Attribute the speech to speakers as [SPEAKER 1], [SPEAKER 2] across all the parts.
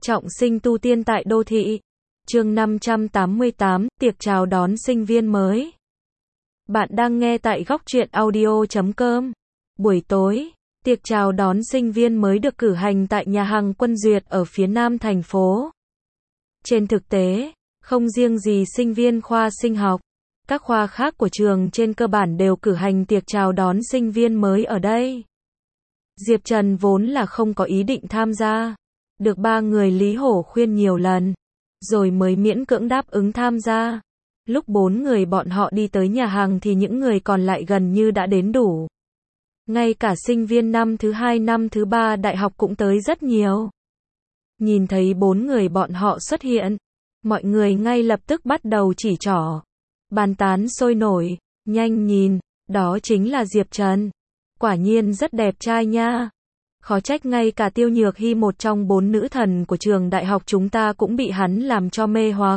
[SPEAKER 1] Trọng sinh tu tiên tại đô thị. Chương 588, tiệc chào đón sinh viên mới. Bạn đang nghe tại góc truyện audio.com. Buổi tối, tiệc chào đón sinh viên mới được cử hành tại nhà hàng Quân Duyệt ở phía nam thành phố. Trên thực tế, không riêng gì sinh viên khoa sinh học, các khoa khác của trường trên cơ bản đều cử hành tiệc chào đón sinh viên mới ở đây. Diệp Trần vốn là không có ý định tham gia, được ba người Lý Hổ khuyên nhiều lần, rồi mới miễn cưỡng đáp ứng tham gia. Lúc bốn người bọn họ đi tới nhà hàng thì những người còn lại gần như đã đến đủ. Ngay cả sinh viên năm thứ 2 năm thứ 3 đại học cũng tới rất nhiều. Nhìn thấy bốn người bọn họ xuất hiện, mọi người ngay lập tức bắt đầu chỉ trỏ, bàn tán sôi nổi. Nhanh nhìn, đó chính là Diệp Trần. Quả nhiên rất đẹp trai nha. Khó trách ngay cả Tiêu Nhược Hy, một trong 4 nữ thần của trường đại học chúng ta, cũng bị hắn làm cho mê hoặc.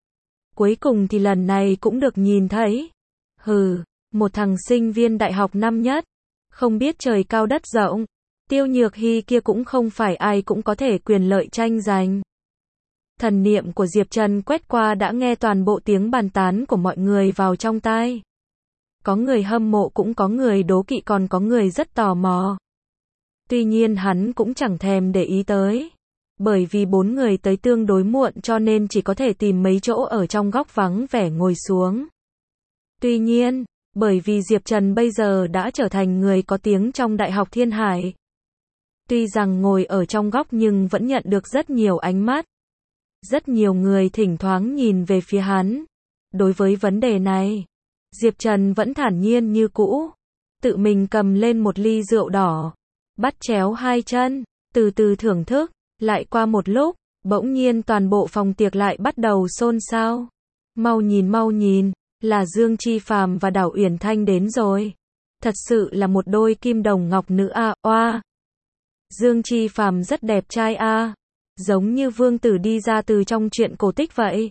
[SPEAKER 1] Cuối cùng thì lần này cũng được nhìn thấy. Hừ, một thằng sinh viên đại học năm nhất, không biết trời cao đất rộng. Tiêu Nhược Hy kia cũng không phải ai cũng có thể quyền lợi tranh giành. Thần niệm của Diệp Trần quét qua đã nghe toàn bộ tiếng bàn tán của mọi người vào trong tai. Có người hâm mộ, cũng có người đố kỵ, còn có người rất tò mò. Tuy nhiên hắn cũng chẳng thèm để ý tới. Bởi vì bốn người tới tương đối muộn cho nên chỉ có thể tìm mấy chỗ ở trong góc vắng vẻ ngồi xuống. Tuy nhiên, bởi vì Diệp Trần bây giờ đã trở thành người có tiếng trong Đại học Thiên Hải. Tuy rằng ngồi ở trong góc nhưng vẫn nhận được rất nhiều ánh mắt. Rất nhiều người thỉnh thoảng nhìn về phía hắn. Đối với vấn đề này, Diệp Trần vẫn thản nhiên như cũ. Tự mình cầm lên một ly rượu đỏ, bắt chéo hai chân, từ từ thưởng thức. Lại qua một lúc, bỗng nhiên toàn bộ phòng tiệc lại bắt đầu xôn xao. Mau nhìn, là Dương Chi Phàm và Đào Uyển Thanh đến rồi. Thật sự là một đôi kim đồng ngọc nữ a, oa. Dương Chi Phàm rất đẹp trai a, giống như vương tử đi ra từ trong truyện cổ tích vậy.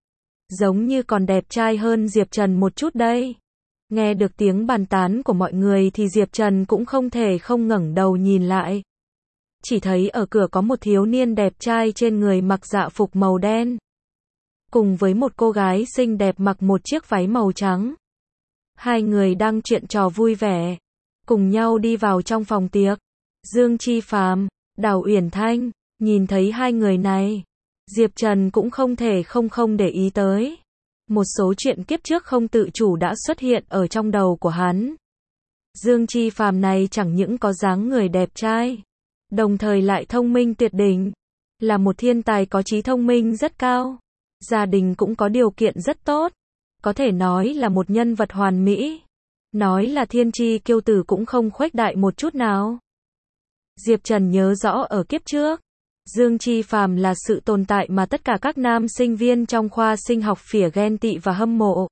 [SPEAKER 1] Giống như còn đẹp trai hơn Diệp Trần một chút đây. Nghe được tiếng bàn tán của mọi người thì Diệp Trần cũng không thể không ngẩng đầu nhìn lại. Chỉ thấy ở cửa có một thiếu niên đẹp trai trên người mặc dạ phục màu đen, cùng với một cô gái xinh đẹp mặc một chiếc váy màu trắng. Hai người đang chuyện trò vui vẻ, cùng nhau đi vào trong phòng tiệc. Dương Chi Phàm, Đào Uyển Thanh, nhìn thấy hai người này, Diệp Trần cũng không thể không để ý tới. Một số chuyện kiếp trước không tự chủ đã xuất hiện ở trong đầu của hắn. Dương Chi Phàm này chẳng những có dáng người đẹp trai, đồng thời lại thông minh tuyệt đỉnh, là một thiên tài có trí thông minh rất cao. Gia đình cũng có điều kiện rất tốt, có thể nói là một nhân vật hoàn mỹ. Nói là thiên chi kiêu tử cũng không khuếch đại một chút nào. Diệp Trần nhớ rõ ở kiếp trước, Dương Chi Phàm là sự tồn tại mà tất cả các nam sinh viên trong khoa sinh học phỉa ghen tị và hâm mộ.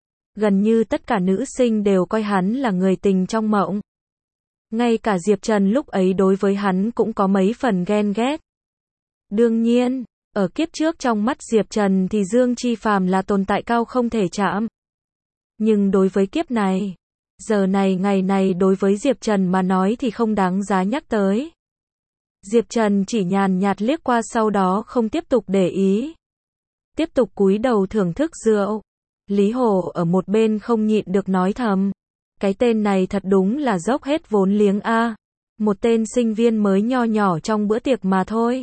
[SPEAKER 1] Gần như tất cả nữ sinh đều coi hắn là người tình trong mộng. Ngay cả Diệp Trần lúc ấy đối với hắn cũng có mấy phần ghen ghét. Đương nhiên, ở kiếp trước trong mắt Diệp Trần thì Dương Chi Phàm là tồn tại cao không thể chạm. Nhưng đối với kiếp này, giờ này ngày này đối với Diệp Trần mà nói thì không đáng giá nhắc tới. Diệp Trần chỉ nhàn nhạt liếc qua, sau đó không tiếp tục để ý. Tiếp tục cúi đầu thưởng thức rượu. Lý Hổ ở một bên không nhịn được nói thầm. Cái tên này thật đúng là dốc hết vốn liếng a. Một tên sinh viên mới nho nhỏ trong bữa tiệc mà thôi.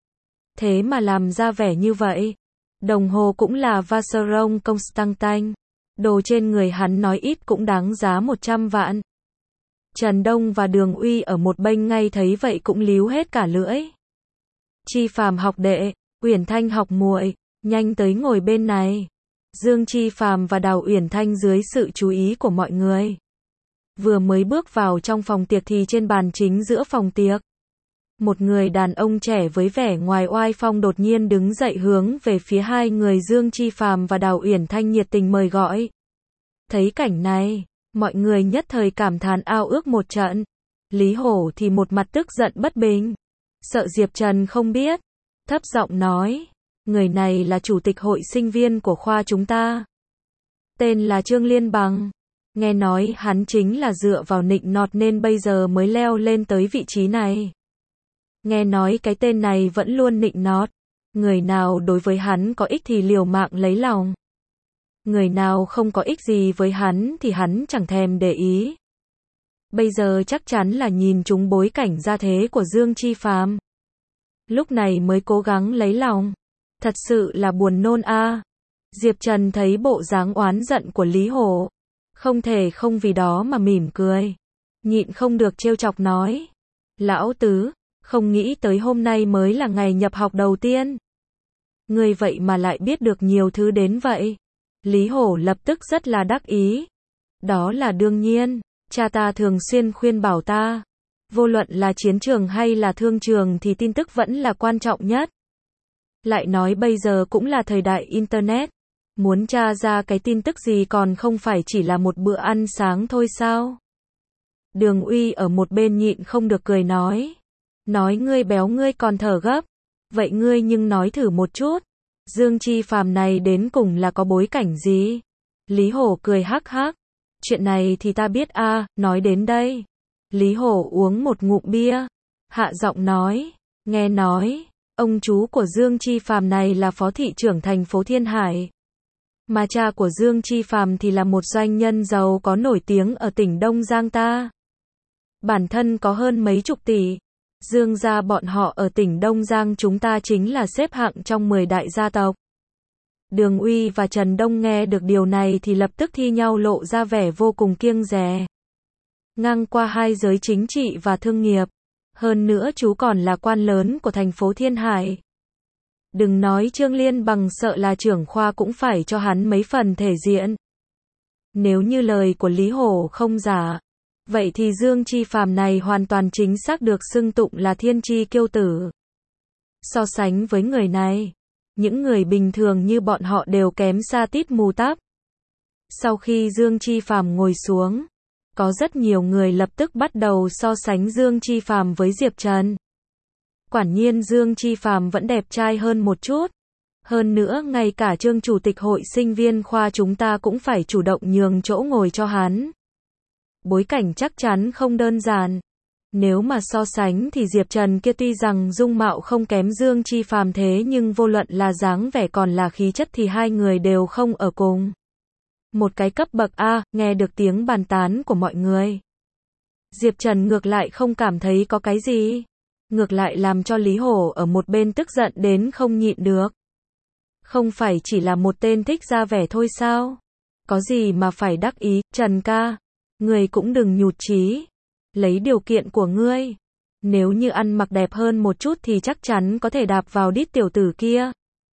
[SPEAKER 1] Thế mà làm ra vẻ như vậy. Đồng hồ cũng là Vacheron Constantin. Đồ trên người hắn nói ít cũng đáng giá 100 vạn. Trần Đông và Đường Uy ở một bên ngay thấy vậy cũng líu hết cả lưỡi. Chi Phàm học đệ, Uyển Thanh học muội, nhanh tới ngồi bên này. Dương Chi Phàm và Đào Uyển Thanh dưới sự chú ý của mọi người, vừa mới bước vào trong phòng tiệc thì trên bàn chính giữa phòng tiệc, một người đàn ông trẻ với vẻ ngoài oai phong đột nhiên đứng dậy hướng về phía hai người Dương Chi Phàm và Đào Uyển Thanh nhiệt tình mời gọi. Thấy cảnh này, mọi người nhất thời cảm thán ao ước một trận. Lý Hổ thì một mặt tức giận bất bình, sợ Diệp Trần không biết, thấp giọng nói, người này là chủ tịch hội sinh viên của khoa chúng ta, tên là Trương Liên Bằng. Nghe nói hắn chính là dựa vào nịnh nọt nên bây giờ mới leo lên tới vị trí này. Nghe nói cái tên này vẫn luôn nịnh nọt. Người nào đối với hắn có ích thì liều mạng lấy lòng. Người nào không có ích gì với hắn thì hắn chẳng thèm để ý. Bây giờ chắc chắn là nhìn trúng bối cảnh gia thế của Dương Chi Phàm. Lúc này mới cố gắng lấy lòng. Thật sự là buồn nôn a. Diệp Trần thấy bộ dáng oán giận của Lý Hổ. Không thể không vì đó mà mỉm cười. Nhịn không được trêu chọc nói. Lão tứ, không nghĩ tới hôm nay mới là ngày nhập học đầu tiên. Ngươi vậy mà lại biết được nhiều thứ đến vậy. Lý Hổ lập tức rất là đắc ý. Đó là đương nhiên, cha ta thường xuyên khuyên bảo ta. Vô luận là chiến trường hay là thương trường thì tin tức vẫn là quan trọng nhất. Lại nói bây giờ cũng là thời đại Internet. Muốn tra ra cái tin tức gì còn không phải chỉ là một bữa ăn sáng thôi sao? Đường Uy ở một bên nhịn không được cười nói. Nói ngươi béo ngươi còn thở gấp. Vậy ngươi nhưng nói thử một chút. Dương Chi Phàm này đến cùng là có bối cảnh gì? Lý Hổ cười hắc hắc. Chuyện này thì ta biết a, nói đến đây. Lý Hổ uống một ngụm bia. Hạ giọng nói. Nghe nói, ông chú của Dương Chi Phàm này là phó thị trưởng thành phố Thiên Hải. Mà cha của Dương Chi Phàm thì là một doanh nhân giàu có nổi tiếng ở tỉnh Đông Giang ta. Bản thân có hơn mấy chục tỷ. Dương gia bọn họ ở tỉnh Đông Giang chúng ta chính là xếp hạng trong 10 đại gia tộc. Đường Uy và Trần Đông nghe được điều này thì lập tức thi nhau lộ ra vẻ vô cùng kiêng dè. Ngang qua hai giới chính trị và thương nghiệp. Hơn nữa chú còn là quan lớn của thành phố Thiên Hải. Đừng nói Trương Liên Bằng sợ là trưởng khoa cũng phải cho hắn mấy phần thể diện. Nếu như lời của Lý Hổ không giả, vậy thì Dương Chi Phàm này hoàn toàn chính xác được xưng tụng là thiên chi kiêu tử. So sánh với người này, những người bình thường như bọn họ đều kém xa tít mù tắp. Sau khi Dương Chi Phàm ngồi xuống, có rất nhiều người lập tức bắt đầu so sánh Dương Chi Phàm với Diệp Trần. Quả nhiên Dương Chi Phàm vẫn đẹp trai hơn một chút. Hơn nữa ngay cả Trương chủ tịch hội sinh viên khoa chúng ta cũng phải chủ động nhường chỗ ngồi cho hắn. Bối cảnh chắc chắn không đơn giản. Nếu mà so sánh thì Diệp Trần kia tuy rằng dung mạo không kém Dương Chi Phàm thế nhưng vô luận là dáng vẻ còn là khí chất thì hai người đều không ở cùng một cái cấp bậc a. Nghe được tiếng bàn tán của mọi người, Diệp Trần ngược lại không cảm thấy có cái gì. Ngược lại làm cho Lý Hổ ở một bên tức giận đến không nhịn được. Không phải chỉ là một tên thích ra vẻ thôi sao? Có gì mà phải đắc ý, Trần ca. Ngươi cũng đừng nhụt chí. Lấy điều kiện của ngươi. Nếu như ăn mặc đẹp hơn một chút thì chắc chắn có thể đạp vào đít tiểu tử kia.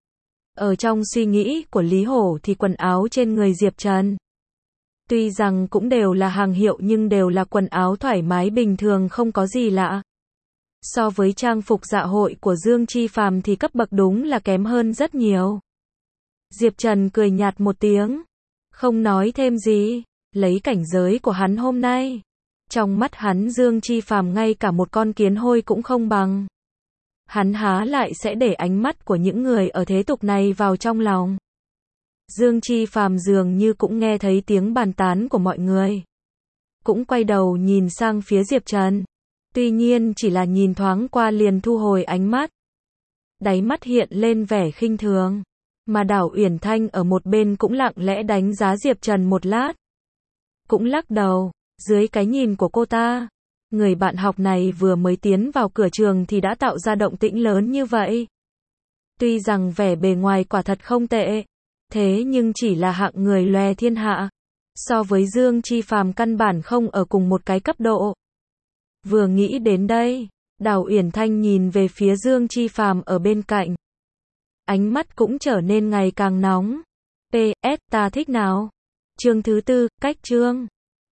[SPEAKER 1] Ở trong suy nghĩ của Lý Hổ thì quần áo trên người Diệp Trần, tuy rằng cũng đều là hàng hiệu nhưng đều là quần áo thoải mái bình thường không có gì lạ. So với trang phục dạ hội của Dương Chi Phàm thì cấp bậc đúng là kém hơn rất nhiều. Diệp Trần cười nhạt một tiếng, không nói thêm gì, lấy cảnh giới của hắn hôm nay. Trong mắt hắn Dương Chi Phàm ngay cả một con kiến hôi cũng không bằng. Hắn há lại sẽ để ánh mắt của những người ở thế tục này vào trong lòng. Dương Chi Phàm dường như cũng nghe thấy tiếng bàn tán của mọi người. Cũng quay đầu nhìn sang phía Diệp Trần. Tuy nhiên chỉ là nhìn thoáng qua liền thu hồi ánh mắt. Đáy mắt hiện lên vẻ khinh thường. Mà Đào Uyển Thanh ở một bên cũng lặng lẽ đánh giá Diệp Trần một lát. Cũng lắc đầu, dưới cái nhìn của cô ta. Người bạn học này vừa mới tiến vào cửa trường thì đã tạo ra động tĩnh lớn như vậy. Tuy rằng vẻ bề ngoài quả thật không tệ. Thế nhưng chỉ là hạng người lòe thiên hạ. So với Dương Chi Phàm căn bản không ở cùng một cái cấp độ. Vừa nghĩ đến đây, Đào Uyển Thanh nhìn về phía Dương Chi Phàm ở bên cạnh. Ánh mắt cũng trở nên ngày càng nóng. PS, ta thích nào? Chương thứ 4, cách chương.